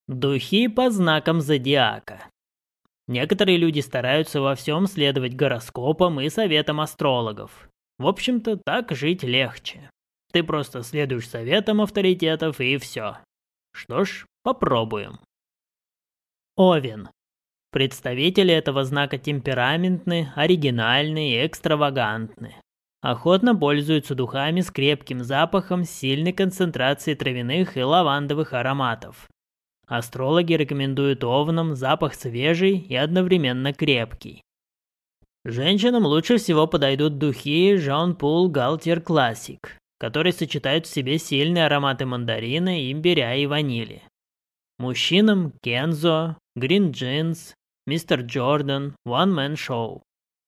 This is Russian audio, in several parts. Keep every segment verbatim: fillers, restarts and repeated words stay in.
Духи по знакам зодиака. Некоторые люди стараются во всем следовать гороскопам и советам астрологов. В общем-то, так жить легче. Ты просто следуешь советам авторитетов и все. Что ж, попробуем. Овен. Представители этого знака темпераментны, оригинальны и экстравагантны. Охотно пользуются духами с крепким запахом, с сильной концентрацией травяных и лавандовых ароматов. Астрологи рекомендуют овнам запах свежий и одновременно крепкий. Женщинам лучше всего подойдут духи Jean Paul Gaultier Classic, которые сочетают в себе сильные ароматы мандарина, имбиря и ванили. Мужчинам Kenzo, Green Jeans, мистер Jordan, One Man Show.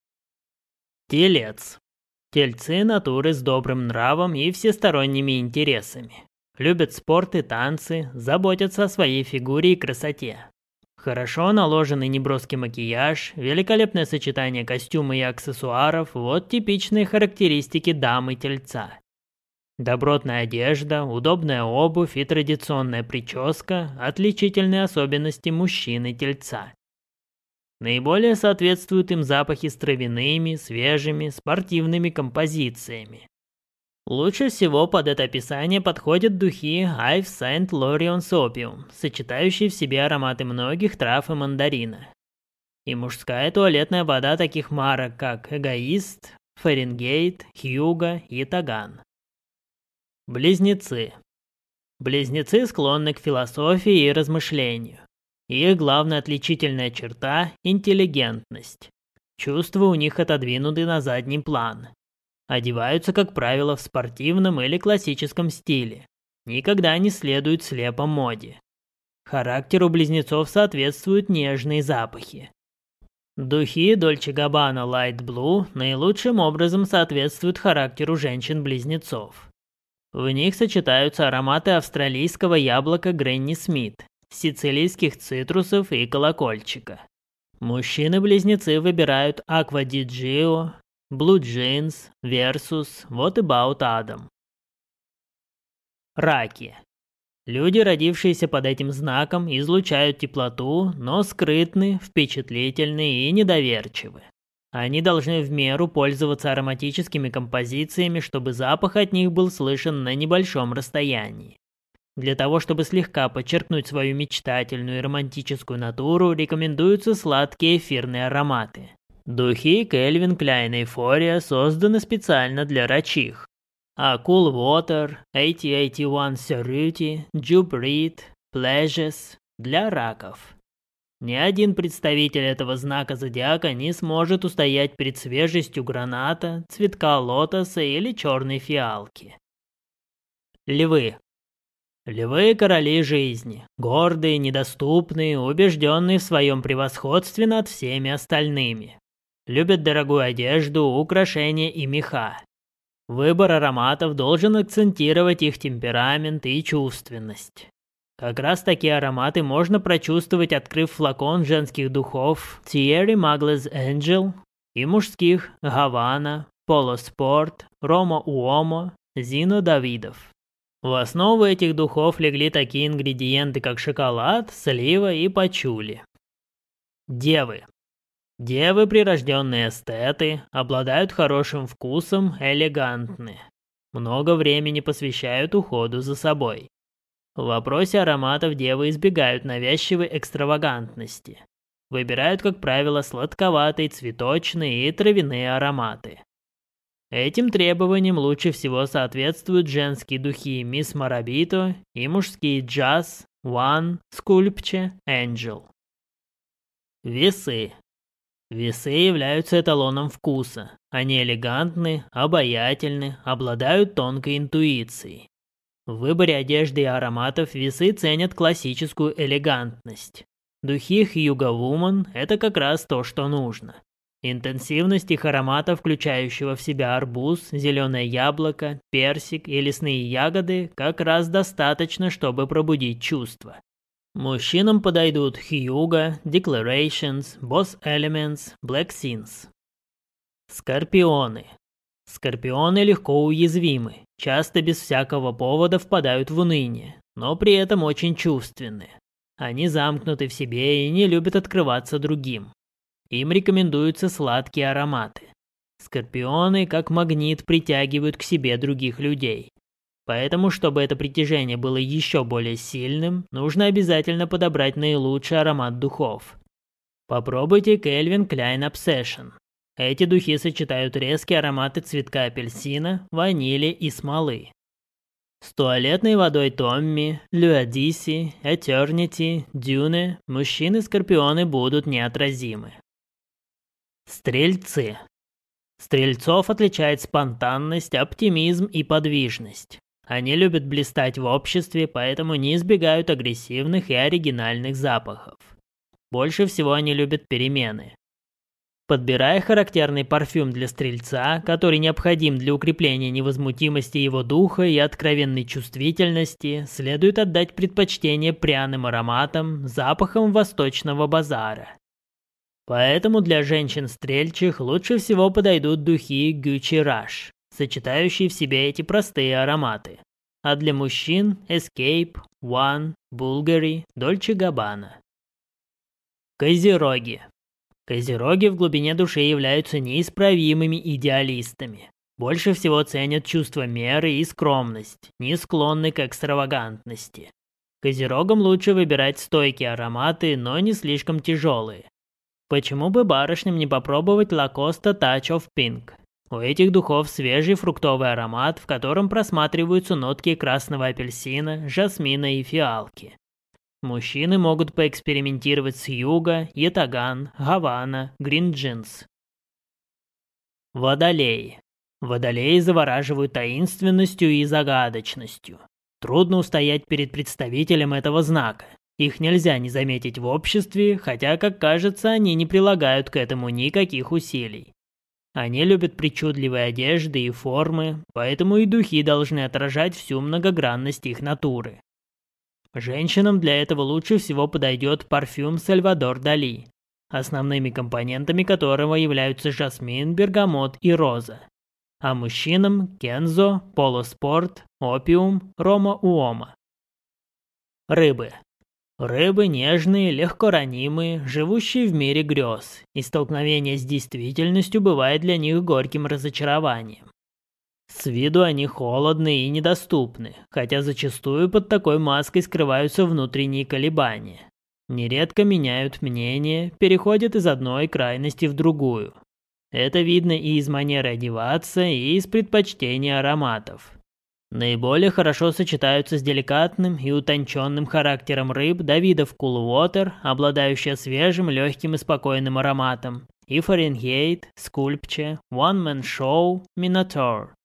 Телец. Тельцы натуры с добрым нравом и всесторонними интересами. Любят спорт и танцы, заботятся о своей фигуре и красоте. Хорошо наложенный неброский макияж, великолепное сочетание костюма и аксессуаров – вот типичные характеристики дамы-тельца. Добротная одежда, удобная обувь и традиционная прическа – отличительные особенности мужчины-тельца. Наиболее соответствуют им запахи с травяными, свежими, спортивными композициями. Лучше всего под это описание подходят духи Yves Saint Laurent's Opium, сочетающие в себе ароматы многих трав и мандарина. И мужская туалетная вода таких марок, как Эгоист, Фаренгейт, Хьюго и Таган. Близнецы. Близнецы склонны к философии и размышлению. Их главная отличительная черта – интеллигентность. Чувства у них отодвинуты на задний план. Одеваются, как правило, в спортивном или классическом стиле. Никогда не следуют слепо моде. Характеру близнецов соответствуют нежные запахи. Духи Dolce Gabbana Light Blue наилучшим образом соответствуют характеру женщин-близнецов. В них сочетаются ароматы австралийского яблока Гренни Смит, сицилийских цитрусов и колокольчика. Мужчины-близнецы выбирают Aqua di Gio, Blue Jeans, Versus, What About Adam. Раки. Люди, родившиеся под этим знаком, излучают теплоту, но скрытны, впечатлительны и недоверчивы. Они должны в меру пользоваться ароматическими композициями, чтобы запах от них был слышен на небольшом расстоянии. Для того, чтобы слегка подчеркнуть свою мечтательную и романтическую натуру, рекомендуются сладкие эфирные ароматы. Духи Calvin Klein Euphoria созданы специально для рачих. А Cool Water, тысяча восемьдесят один Cerruti, Jupe Reed, Pleasures для раков. Ни один представитель этого знака зодиака не сможет устоять перед свежестью граната, цветка лотоса или черной фиалки. Львы. Львы – короли жизни, гордые, недоступные, убежденные в своем превосходстве над всеми остальными. Любят дорогую одежду, украшения и меха. Выбор ароматов должен акцентировать их темперамент и чувственность. Как раз такие ароматы можно прочувствовать, открыв флакон женских духов Thierry Mugler's Angel и мужских Havana, Polo Sport, Roma Uomo, Zino Давидов. В основу этих духов легли такие ингредиенты, как шоколад, слива и пачули. Девы. Девы, прирожденные эстеты, обладают хорошим вкусом, элегантны. Много времени посвящают уходу за собой. В вопросе ароматов девы избегают навязчивой экстравагантности. Выбирают, как правило, сладковатые, цветочные и травяные ароматы. Этим требованиям лучше всего соответствуют женские духи Miss Morabito и мужские Jazz, One, Sculpture, Angel. Весы. Весы являются эталоном вкуса. Они элегантны, обаятельны, обладают тонкой интуицией. В выборе одежды и ароматов весы ценят классическую элегантность. Духи Hugo Woman – это как раз то, что нужно. Интенсивность их аромата, включающего в себя арбуз, зеленое яблоко, персик и лесные ягоды, как раз достаточно, чтобы пробудить чувства. Мужчинам подойдут Hugo, Declarations, Boss Elements, Black Sins. Скорпионы. Скорпионы легко уязвимы, часто без всякого повода впадают в уныние, но при этом очень чувственны. Они замкнуты в себе и не любят открываться другим. Им рекомендуются сладкие ароматы. Скорпионы, как магнит, притягивают к себе других людей. Поэтому, чтобы это притяжение было еще более сильным, нужно обязательно подобрать наилучший аромат духов. Попробуйте Calvin Klein Obsession. Эти духи сочетают резкие ароматы цветка апельсина, ванили и смолы. С туалетной водой Томми, Люадиси, Eternity, Дюне мужчины-скорпионы будут неотразимы. Стрельцы. Стрельцов отличает спонтанность, оптимизм и подвижность. Они любят блистать в обществе, поэтому не избегают агрессивных и оригинальных запахов. Больше всего они любят перемены. Подбирая характерный парфюм для стрельца, который необходим для укрепления невозмутимости его духа и откровенной чувствительности, следует отдать предпочтение пряным ароматам, запахам восточного базара. Поэтому для женщин-стрельчих лучше всего подойдут духи Gucci Rush, сочетающие в себе эти простые ароматы. А для мужчин – Escape, One, Bulgari, Dolce Gabbana. Козероги. Козероги в глубине души являются неисправимыми идеалистами. Больше всего ценят чувство меры и скромность, не склонны к экстравагантности. Козерогам лучше выбирать стойкие ароматы, но не слишком тяжелые. Почему бы барышням не попробовать Lacoste Touch of Pink? У этих духов свежий фруктовый аромат, в котором просматриваются нотки красного апельсина, жасмина и фиалки. Мужчины могут поэкспериментировать с Юго, Ятаган, Гавана, Грин Джинс. Водолеи. Водолеи завораживают таинственностью и загадочностью. Трудно устоять перед представителем этого знака. Их нельзя не заметить в обществе, хотя, как кажется, они не прилагают к этому никаких усилий. Они любят причудливые одежды и формы, поэтому и духи должны отражать всю многогранность их натуры. Женщинам для этого лучше всего подойдет парфюм Сальвадор Дали, основными компонентами которого являются жасмин, бергамот и роза. А мужчинам – Кензо, Поло Спорт, Опиум, Рома Уома. Рыбы. Рыбы нежные, легко ранимые, живущие в мире грез, и столкновение с действительностью бывает для них горьким разочарованием. С виду они холодны и недоступны, хотя зачастую под такой маской скрываются внутренние колебания. Нередко меняют мнение, переходят из одной крайности в другую. Это видно и из манеры одеваться, и из предпочтения ароматов. Наиболее хорошо сочетаются с деликатным и утонченным характером рыб до видов Cool Water, обладающая свежим, легким и спокойным ароматом, и Fahrenheit, Sculpture, One Man Show, Minotaur.